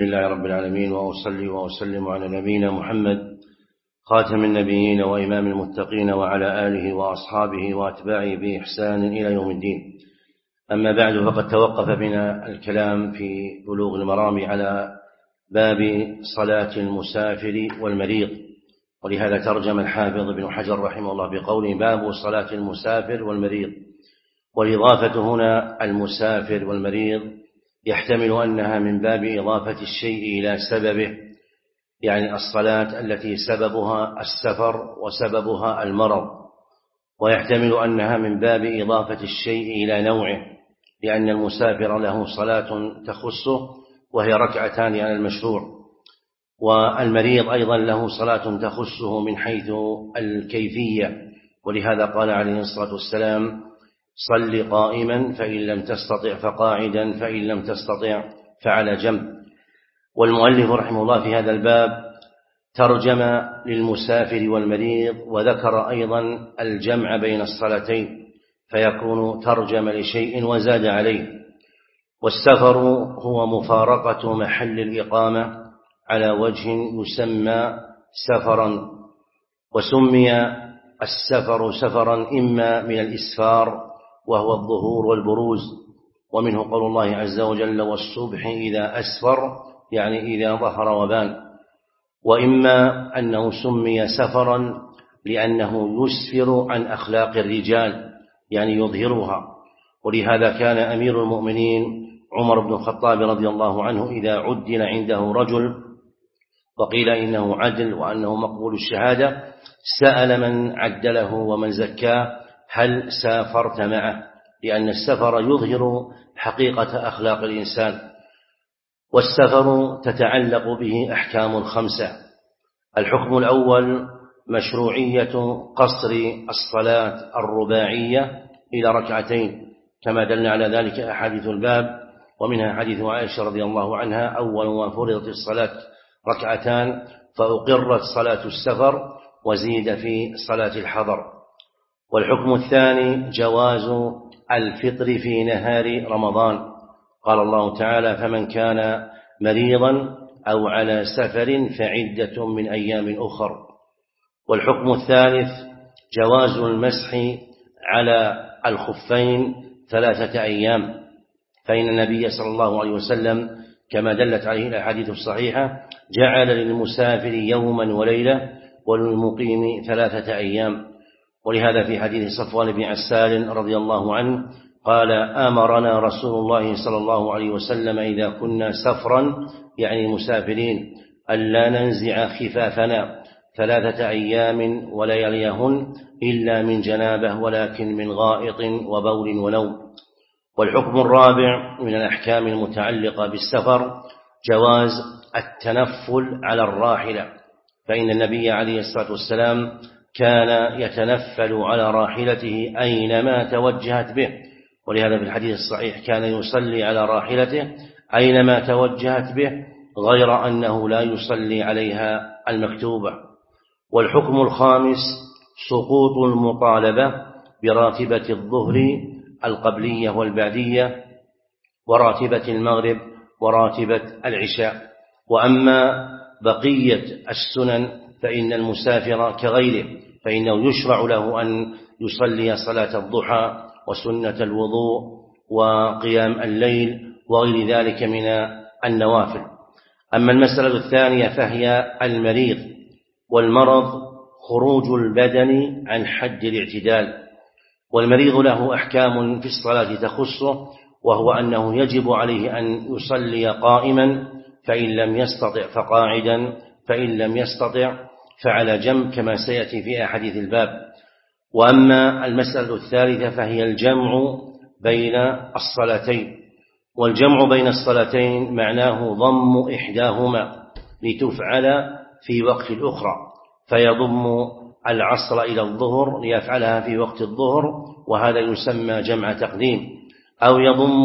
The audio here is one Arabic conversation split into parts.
لله رب العالمين، وأصلي وأسلم على نبينا محمد خاتم النبيين وإمام المتقين وعلى آله وأصحابه وأتباعه بإحسان إلى يوم الدين. أما بعد، فقد توقف بنا الكلام في بلوغ المرام على باب صلاة المسافر والمريض، ولهذا ترجم الحافظ ابن حجر رحمه الله بقوله باب صلاة المسافر والمريض. والإضافة هنا المسافر والمريض يحتمل أنها من باب إضافة الشيء إلى سببه، يعني الصلاة التي سببها السفر وسببها المرض، ويحتمل أنها من باب إضافة الشيء إلى نوعه، لأن المسافر له صلاة تخصه وهي ركعتان على المشروع، والمريض أيضا له صلاة تخصه من حيث الكيفية، ولهذا قال عليه الصلاة والسلام صل قائما فإن لم تستطع فقاعدا فإن لم تستطع فعلى جنب. والمؤلف رحمه الله في هذا الباب ترجم للمسافر والمريض، وذكر أيضا الجمع بين الصلاتين، فيكون ترجم لشيء وزاد عليه. والسفر هو مفارقة محل الإقامة على وجه يسمى سفرا، وسمي السفر سفرا إما من الإسفار وهو الظهور والبروز، ومنه قول الله عز وجل والصبح إذا أسفر، يعني إذا ظهر وبان، وإما أنه سمي سفرا لأنه يسفر عن أخلاق الرجال، يعني يظهرها. ولهذا كان أمير المؤمنين عمر بن الخطاب رضي الله عنه إذا عدل عنده رجل وقيل إنه عدل وأنه مقبول الشهادة، سأل من عدله ومن زكاه هل سافرت معه، لأن السفر يظهر حقيقة أخلاق الإنسان. والسفر تتعلق به أحكام خمسة. الحكم الأول مشروعية قصر الصلاة الرباعية إلى ركعتين، كما دلنا على ذلك أحاديث الباب، ومنها حديث عائشة رضي الله عنها أول ما فرضت الصلاة ركعتان فأقرت صلاة السفر وزيد في صلاة الحضر. والحكم الثاني جواز الفطر في نهار رمضان، قال الله تعالى فمن كان مريضا أو على سفر فعدة من أيام أخر. والحكم الثالث جواز المسح على الخفين 3 أيام، فإن النبي صلى الله عليه وسلم كما دلت عليه الأحاديث الصحيحة جعل للمسافر يوما وليلة وللمقيم 3 أيام. ولهذا في حديث صفوان بن عسال رضي الله عنه قال أمرنا رسول الله صلى الله عليه وسلم إذا كنا سفرا، يعني مسافرين، ألا ننزع خفافنا 3 أيام ولياليهن إلا من جنابه ولكن من غائط وبول ونوم. والحكم الرابع من الأحكام المتعلقة بالسفر جواز التنفل على الراحلة، فإن النبي عليه الصلاة والسلام كان يتنفل على راحلته أينما توجهت به، ولهذا في الحديث الصحيح كان يصلي على راحلته أينما توجهت به، غير أنه لا يصلي عليها المكتوبة. والحكم الخامس سقوط المطالبة براتبة الظهر القبلية والبعدية وراتبة المغرب وراتبة العشاء. وأما بقية السنن فإن المسافر كغيره، فإنه يشرع له أن يصلي صلاة الضحى وسنة الوضوء وقيام الليل وغير ذلك من النوافل. أما المسألة الثانية فهي المريض. والمرض خروج البدن عن حد الاعتدال، والمريض له أحكام في الصلاة تخصه، وهو أنه يجب عليه أن يصلي قائما فإن لم يستطع فقاعدا فإن لم يستطع فعلى جنب، كما سيأتي في أحاديث الباب. وأما المسألة الثالثة فهي الجمع بين الصلاتين. والجمع بين الصلاتين معناه ضم إحداهما لتفعل في وقت الأخرى، فيضم العصر إلى الظهر ليفعلها في وقت الظهر، وهذا يسمى جمع تقديم، أو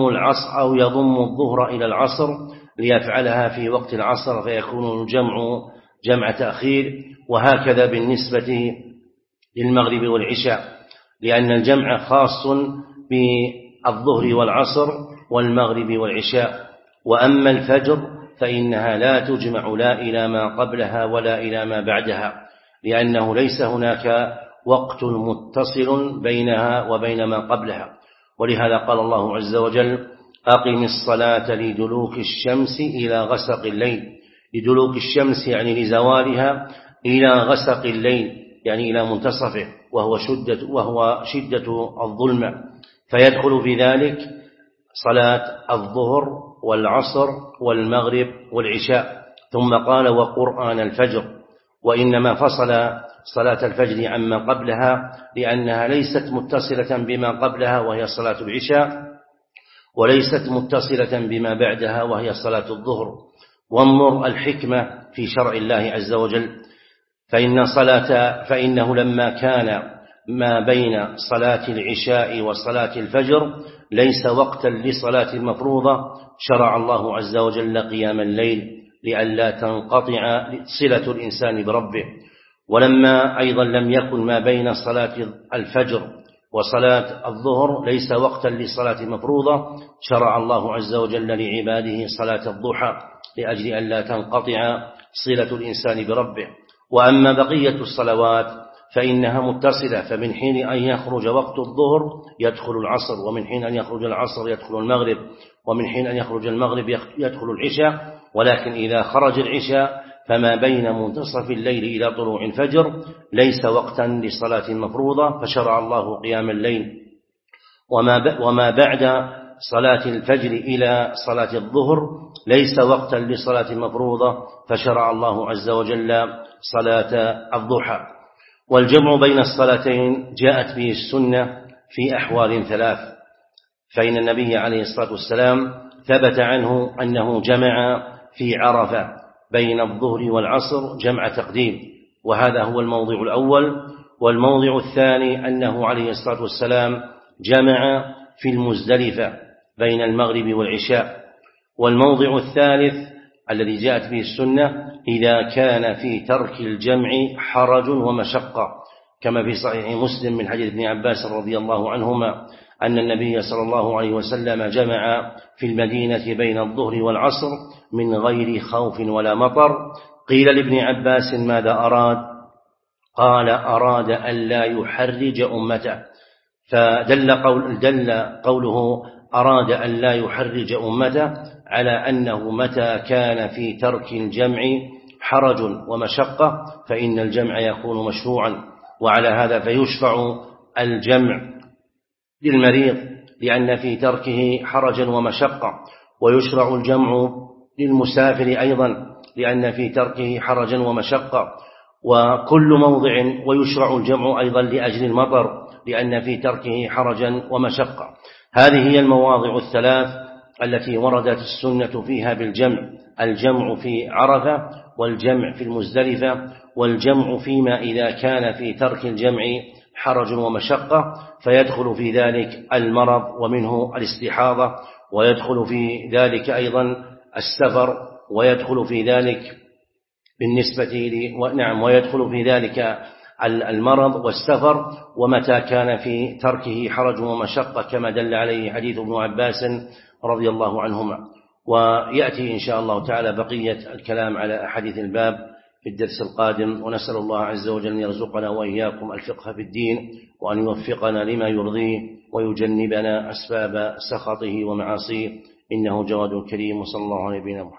يضم الظهر إلى العصر ليفعلها في وقت العصر فيكون الجمع جمع تأخير. وهكذا بالنسبة للمغرب والعشاء، لأن الجمع خاص بالظهر والعصر والمغرب والعشاء. وأما الفجر فإنها لا تجمع لا إلى ما قبلها ولا إلى ما بعدها، لأنه ليس هناك وقت متصل بينها وبين ما قبلها. ولهذا قال الله عز وجل: أقم الصلاة لدلوك الشمس إلى غسق الليل. لدلوك الشمس يعني لزوالها، إلى غسق الليل يعني إلى منتصفه، وهو شدة الظلمة، فيدخل في ذلك صلاة الظهر والعصر والمغرب والعشاء. ثم قال: وقرآن الفجر. وإنما فصل صلاة الفجر عما قبلها لأنها ليست متصلة بما قبلها وهي صلاة العشاء، وليست متصلة بما بعدها وهي صلاة الظهر. وانظر الحكمة في شرع الله عز وجل، فإنه لما كان ما بين صلاة العشاء وصلاة الفجر ليس وقتا لصلاة المفروضة، شرع الله عز وجل قيام الليل لئلا تنقطع صلة الإنسان بربه. ولما أيضا لم يكن ما بين صلاة الفجر وصلاة الظهر ليس وقتا لصلاة المفروضة، شرع الله عز وجل لعباده صلاة الضحى لأجل أن لا تنقطع صلة الإنسان بربه. وأما بقية الصلوات فإنها متصلة، فمن حين أن يخرج وقت الظهر يدخل العصر، ومن حين أن يخرج العصر يدخل المغرب، ومن حين أن يخرج المغرب يدخل العشاء. ولكن إذا خرج العشاء فما بين منتصف الليل إلى طلوع الفجر ليس وقتا للصلاة المفروضة، فشرع الله قيام الليل. وما بعد صلاة الفجر إلى صلاة الظهر ليس وقتا للصلاة المفروضة، فشرع الله عز وجل صلاة الضحى. والجمع بين الصلاتين جاءت به السنة في أحوال ثلاث، فإن النبي عليه الصلاة والسلام ثبت عنه أنه جمع في عرفة بين الظهر والعصر جمع تقديم، وهذا هو الموضع الأول. والموضع الثاني أنه عليه الصلاة والسلام جمع في المزدلفة بين المغرب والعشاء. والموضع الثالث الذي جاءت به السنة إذا كان في ترك الجمع حرج ومشقة، كما في صحيح مسلم من حديث ابن عباس رضي الله عنهما أن النبي صلى الله عليه وسلم جمع في المدينة بين الظهر والعصر من غير خوف ولا مطر. قيل لابن عباس: ماذا أراد؟ قال: أراد أن لا يحرج أمته. فدل قوله أراد أن لا يحرج أمته على أنه متى كان في ترك الجمع حرج ومشقة فإن الجمع يكون مشروعا. وعلى هذا فيشفع الجمع للمريض لأن في تركه حرجا ومشقة، ويشرع الجمع للمسافر أيضا لأن في تركه حرجا ومشقة، وكل موضع. ويشرع الجمع أيضا لأجل المطر لأن في تركه حرجا ومشقة. هذه هي المواضع الثلاث التي وردت السنة فيها بالجمع: الجمع في عرفة، والجمع في المزدلفة، والجمع فيما إذا كان في ترك الجمع حرج ومشقة، فيدخل في ذلك المرض ومنه الاستحاضة، ويدخل في ذلك أيضا السفر، ويدخل في ذلك ويدخل في ذلك المرض والسفر، ومتى كان في تركه حرج ومشقة كما دل عليه حديث ابن عباس رضي الله عنهما. ويأتي إن شاء الله تعالى بقية الكلام على أحاديث الباب في الدرس القادم، ونسأل الله عز وجل أن يرزقنا وإياكم الفقه في الدين، وأن يوفقنا لما يرضيه ويجنبنا أسباب سخطه ومعاصيه، إنه جواد كريم. وصلى الله عليه وسلم.